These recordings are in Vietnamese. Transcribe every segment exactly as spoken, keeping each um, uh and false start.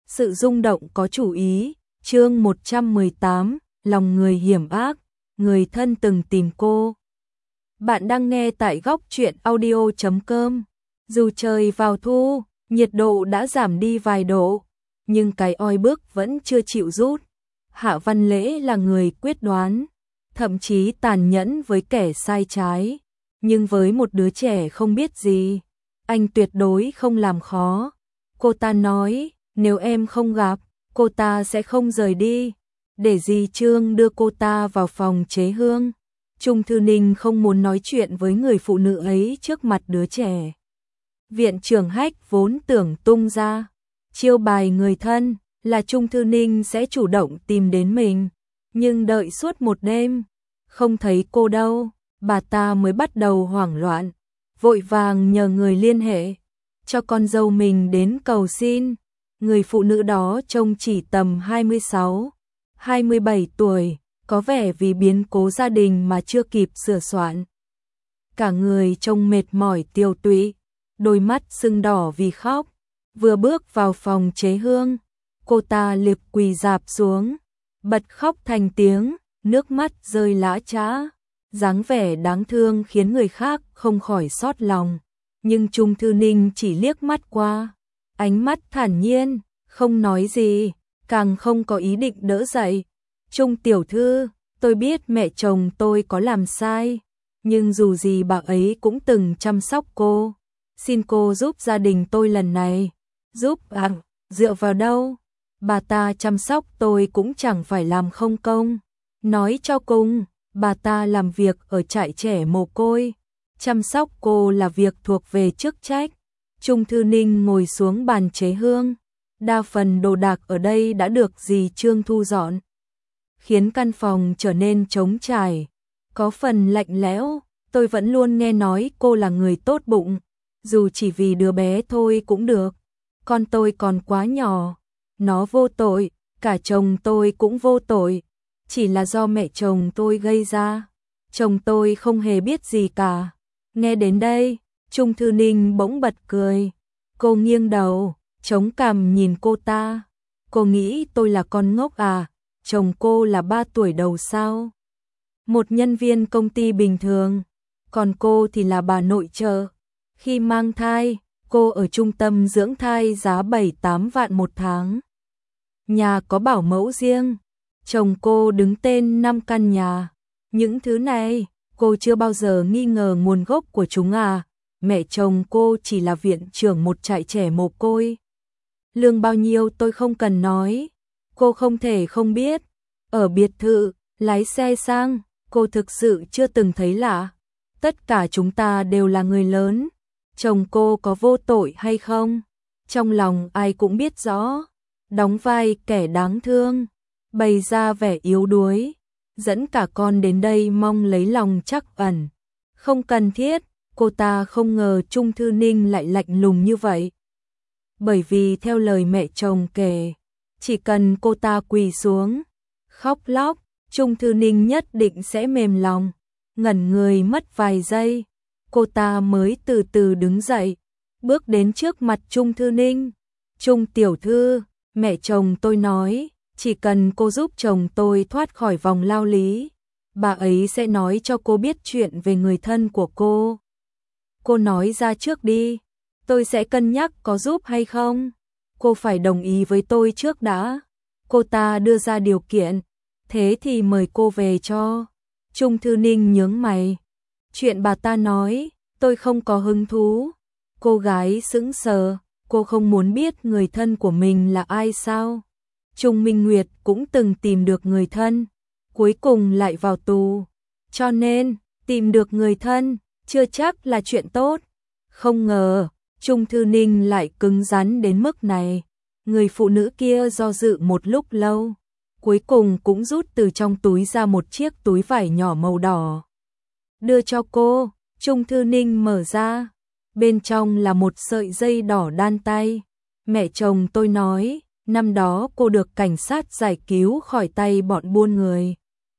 Sự rung động có chủ ý, chương một trăm mười tám, lòng người hiểm ác, người thân từng tìm cô. Bạn đang nghe tại góc truyện audio chấm com. Dù trời vào thu, nhiệt độ đã giảm đi vài độ, nhưng cái oi bức vẫn chưa chịu rút. Hạ Văn Lễ là người quyết đoán, thậm chí tàn nhẫn với kẻ sai trái, nhưng với một đứa trẻ không biết gì, anh tuyệt đối không làm khó. Cô ta nói, nếu em không gặp, cô ta sẽ không rời đi, để dì Trương đưa cô ta vào phòng chế hương. Trung Thư Ninh không muốn nói chuyện với người phụ nữ ấy trước mặt đứa trẻ. Viện trưởng Hách vốn tưởng tung ra chiêu bài người thân là Trung Thư Ninh sẽ chủ động tìm đến mình, nhưng đợi suốt một đêm, không thấy cô đâu, bà ta mới bắt đầu hoảng loạn, vội vàng nhờ người liên hệ cho con dâu mình đến cầu xin. Người phụ nữ đó trông chỉ tầm hai mươi sáu, hai mươi bảy tuổi, có vẻ vì biến cố gia đình mà chưa kịp sửa soạn. Cả người trông mệt mỏi tiều tụy, đôi mắt sưng đỏ vì khóc. Vừa bước vào phòng chế hương, cô ta liệp quỳ rạp xuống, bật khóc thành tiếng, nước mắt rơi lã chã, dáng vẻ đáng thương khiến người khác không khỏi xót lòng. Nhưng Trung Thư Ninh chỉ liếc mắt qua, ánh mắt thản nhiên, không nói gì, càng không có ý định đỡ dậy. Trung tiểu thư, tôi biết mẹ chồng tôi có làm sai, nhưng dù gì bà ấy cũng từng chăm sóc cô. Xin cô giúp gia đình tôi lần này. Giúp à, dựa vào đâu? Bà ta chăm sóc tôi cũng chẳng phải làm không công. Nói cho cùng, bà ta làm việc ở trại trẻ mồ côi, chăm sóc cô là việc thuộc về chức trách. Trung Thư Ninh ngồi xuống bàn chế hương, đa phần đồ đạc ở đây đã được dì Trương thu dọn, khiến căn phòng trở nên trống trải, có phần lạnh lẽo. Tôi vẫn luôn nghe nói cô là người tốt bụng, dù chỉ vì đứa bé thôi cũng được. Con tôi còn quá nhỏ, nó vô tội, cả chồng tôi cũng vô tội, chỉ là do mẹ chồng tôi gây ra. Chồng tôi không hề biết gì cả. Nghe đến đây, Trung Thư Ninh bỗng bật cười. Cô nghiêng đầu, chống cằm nhìn cô ta. Cô nghĩ tôi là con ngốc à? Chồng cô là ba tuổi đầu sao? Một nhân viên công ty bình thường, còn cô thì là bà nội trợ. Khi mang thai, cô ở trung tâm dưỡng thai giá bảy tám vạn một tháng. Nhà có bảo mẫu riêng, chồng cô đứng tên năm căn nhà. Những thứ này, cô chưa bao giờ nghi ngờ nguồn gốc của chúng à? Mẹ chồng cô chỉ là viện trưởng một trại trẻ mồ côi. Lương bao nhiêu tôi không cần nói, cô không thể không biết. Ở biệt thự, lái xe sang, cô thực sự chưa từng thấy lạ. Tất cả chúng ta đều là người lớn. Chồng cô có vô tội hay không? Trong lòng ai cũng biết rõ. Đóng vai kẻ đáng thương, bày ra vẻ yếu đuối, dẫn cả con đến đây mong lấy lòng trắc ẩn. Không cần thiết, cô ta không ngờ Trung Thư Ninh lại lạnh lùng như vậy. Bởi vì theo lời mẹ chồng kể, chỉ cần cô ta quỳ xuống, khóc lóc, Trung Thư Ninh nhất định sẽ mềm lòng. Ngẩn người mất vài giây, cô ta mới từ từ đứng dậy, bước đến trước mặt Trung Thư Ninh. Trung tiểu thư, mẹ chồng tôi nói, chỉ cần cô giúp chồng tôi thoát khỏi vòng lao lý, bà ấy sẽ nói cho cô biết chuyện về người thân của cô. Cô nói ra trước đi, tôi sẽ cân nhắc có giúp hay không. Cô phải đồng ý với tôi trước đã. Cô ta đưa ra điều kiện, thế thì mời cô về cho. Trung Thư Ninh nhướng mày. Chuyện bà ta nói, tôi không có hứng thú. Cô gái sững sờ, cô không muốn biết người thân của mình là ai sao? Trung Minh Nguyệt cũng từng tìm được người thân, cuối cùng lại vào tù. Cho nên, tìm được người thân, chưa chắc là chuyện tốt. Không ngờ, Trung Thư Ninh lại cứng rắn đến mức này. Người phụ nữ kia do dự một lúc lâu, cuối cùng cũng rút từ trong túi ra một chiếc túi vải nhỏ màu đỏ. Đưa cho cô. Trung Thư Ninh mở ra, bên trong là một sợi dây đỏ đan tay. Mẹ chồng tôi nói, năm đó cô được cảnh sát giải cứu khỏi tay bọn buôn người.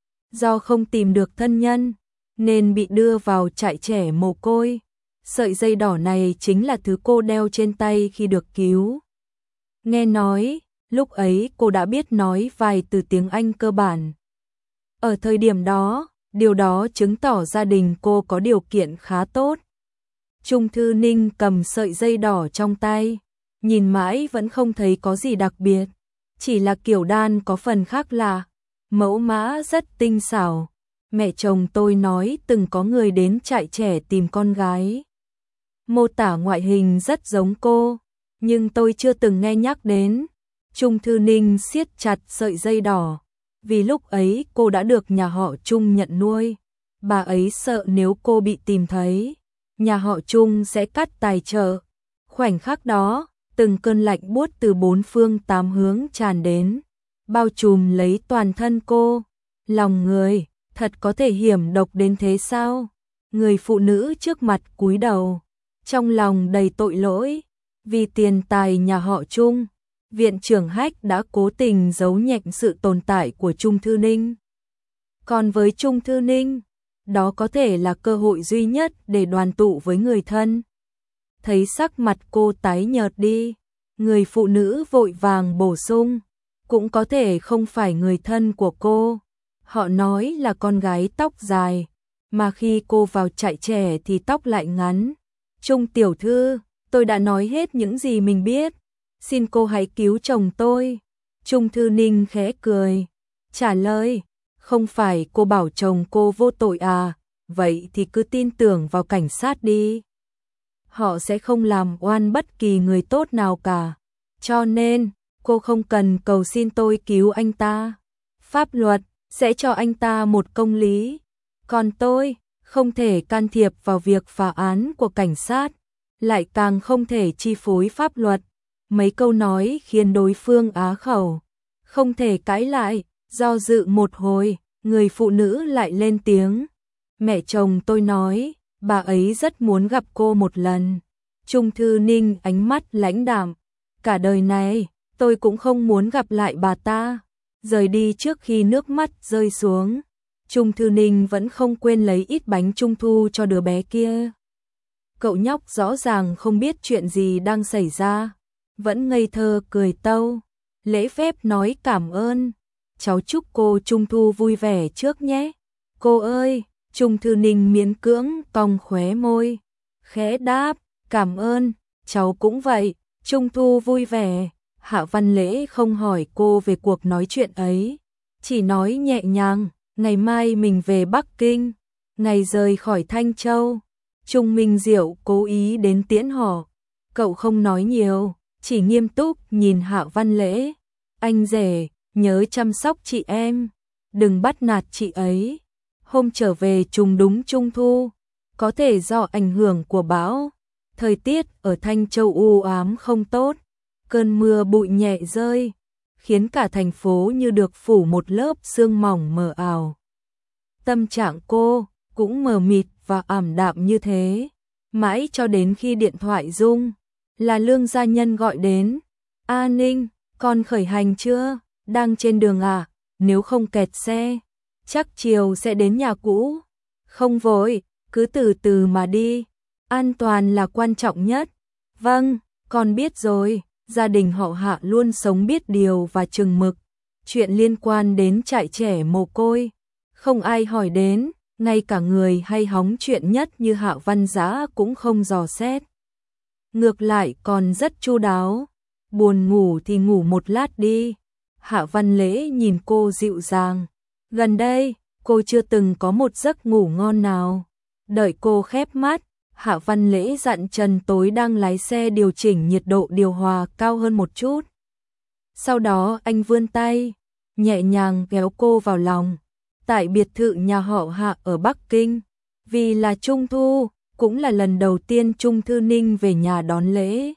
Do không tìm được thân nhân, nên bị đưa vào trại trẻ mồ côi. Sợi dây đỏ này chính là thứ cô đeo trên tay khi được cứu. Nghe nói, Lúc ấy cô đã biết nói vài từ tiếng Anh cơ bản. Ở thời điểm đó, điều đó chứng tỏ gia đình cô có điều kiện khá tốt. Trung Thư Ninh cầm sợi dây đỏ trong tay, nhìn mãi vẫn không thấy có gì đặc biệt, chỉ là kiểu đan có phần khác lạ, mẫu mã rất tinh xảo. Mẹ chồng tôi nói từng có người đến trại trẻ tìm con gái, mô tả ngoại hình rất giống cô, nhưng tôi chưa từng nghe nhắc đến. Trung Thư Ninh siết chặt sợi dây đỏ, vì lúc ấy cô đã được nhà họ Trung nhận nuôi. Bà ấy sợ nếu cô bị tìm thấy, nhà họ Trung sẽ cắt tài trợ. Khoảnh khắc đó, từng cơn lạnh buốt từ bốn phương tám hướng tràn đến, bao trùm lấy toàn thân cô. Lòng người, thật có thể hiểm độc đến thế sao? Người phụ nữ trước mặt cúi đầu, trong lòng đầy tội lỗi, vì tiền tài nhà họ Trung. Viện trưởng Hách đã cố tình giấu nhẹm sự tồn tại của Trung Thư Ninh. Còn với Trung Thư Ninh, đó có thể là cơ hội duy nhất để đoàn tụ với người thân. Thấy sắc mặt cô tái nhợt đi, người phụ nữ vội vàng bổ sung, cũng có thể không phải người thân của cô. Họ nói là con gái tóc dài, mà khi cô vào trại trẻ thì tóc lại ngắn. Trung tiểu thư, tôi đã nói hết những gì mình biết, xin cô hãy cứu chồng tôi. Trung Thư Ninh khẽ cười, trả lời, không phải cô bảo chồng cô vô tội à, vậy thì cứ tin tưởng vào cảnh sát đi. Họ sẽ không làm oan bất kỳ người tốt nào cả, cho nên cô không cần cầu xin tôi cứu anh ta. Pháp luật sẽ cho anh ta một công lý, còn tôi không thể can thiệp vào việc phá án của cảnh sát, lại càng không thể chi phối pháp luật. Mấy câu nói khiến đối phương á khẩu, không thể cãi lại. Do dự một hồi, người phụ nữ lại lên tiếng, mẹ chồng tôi nói bà ấy rất muốn gặp cô một lần. Trung Thư Ninh ánh mắt lãnh đạm, cả đời này tôi cũng không muốn gặp lại bà ta. Rời đi trước khi nước mắt rơi xuống, Trung Thư Ninh vẫn không quên lấy ít bánh trung thu cho đứa bé kia. Cậu nhóc rõ ràng không biết chuyện gì đang xảy ra, vẫn ngây thơ cười tâu, lễ phép nói cảm ơn. Cháu chúc cô Trung thu vui vẻ trước nhé. Cô ơi, Trung Thư Ninh miễn cưỡng cong khóe môi, khẽ đáp, cảm ơn, cháu cũng vậy, Trung thu vui vẻ. Hạ Văn Lễ không hỏi cô về cuộc nói chuyện ấy, chỉ nói nhẹ nhàng, ngày mai mình về Bắc Kinh, ngày rời khỏi Thanh Châu. Trung Minh Diệu cố ý đến tiễn họ, cậu không nói nhiều, chỉ nghiêm túc nhìn Hạ Văn Lễ. Anh rể, nhớ chăm sóc chị em, đừng bắt nạt chị ấy. Hôm trở về trùng đúng Trung thu, có thể do ảnh hưởng của bão, thời tiết ở Thanh Châu u ám không tốt. Cơn mưa bụi nhẹ rơi, khiến cả thành phố như được phủ một lớp sương mỏng mờ ảo. Tâm trạng cô cũng mờ mịt và ảm đạm như thế, mãi cho đến khi điện thoại rung, là Lương gia nhân gọi đến. A Ninh, con khởi hành chưa? Đang trên đường à? Nếu không kẹt xe, chắc chiều sẽ đến nhà cũ. Không vội, cứ từ từ mà đi, an toàn là quan trọng nhất. Vâng, con biết rồi. Gia đình họ Hạ luôn sống biết điều và chừng mực. Chuyện liên quan đến trại trẻ mồ côi, không ai hỏi đến, ngay cả người hay hóng chuyện nhất như Hạ Văn Dã cũng không dò xét. Ngược lại còn rất chu đáo. Buồn ngủ thì ngủ một lát đi. Hạ Văn Lễ nhìn cô dịu dàng. Gần đây, cô chưa từng có một giấc ngủ ngon nào. Đợi cô khép mắt, Hạ Văn Lễ dặn Trần Tối đang lái xe điều chỉnh nhiệt độ điều hòa cao hơn một chút. Sau đó anh vươn tay, nhẹ nhàng kéo cô vào lòng. Tại biệt thự nhà họ Hạ ở Bắc Kinh, vì là Trung thu, cũng là lần đầu tiên Trung Thư Ninh về nhà đón lễ.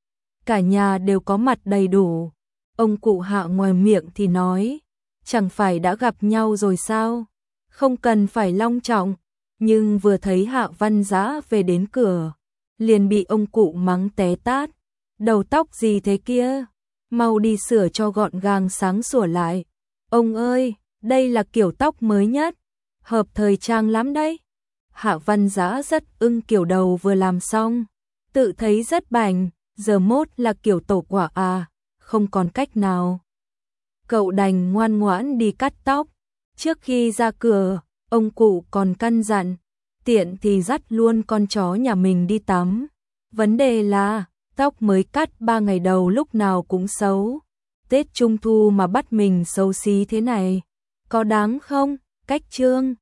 Cả nhà đều có mặt đầy đủ. Ông cụ Hạ ngoài miệng thì nói, chẳng phải đã gặp nhau rồi sao? Không cần phải long trọng. Nhưng vừa thấy Hạ Văn Dã về đến cửa, liền bị ông cụ mắng té tát. Đầu tóc gì thế kia? Mau đi sửa cho gọn gàng sáng sủa lại. Ông ơi, đây là kiểu tóc mới nhất, hợp thời trang lắm đấy. Hạ Văn Dã rất ưng kiểu đầu vừa làm xong, tự thấy rất bảnh, giờ mốt là kiểu tổ quả à. không còn cách nào. Cậu đành ngoan ngoãn đi cắt tóc. Trước khi ra cửa, ông cụ còn căn dặn, tiện thì dắt luôn con chó nhà mình đi tắm. Vấn đề là, tóc mới cắt ba ngày đầu lúc nào cũng xấu. Tết Trung Thu mà bắt mình xấu xí thế này, có đáng không? Cách chương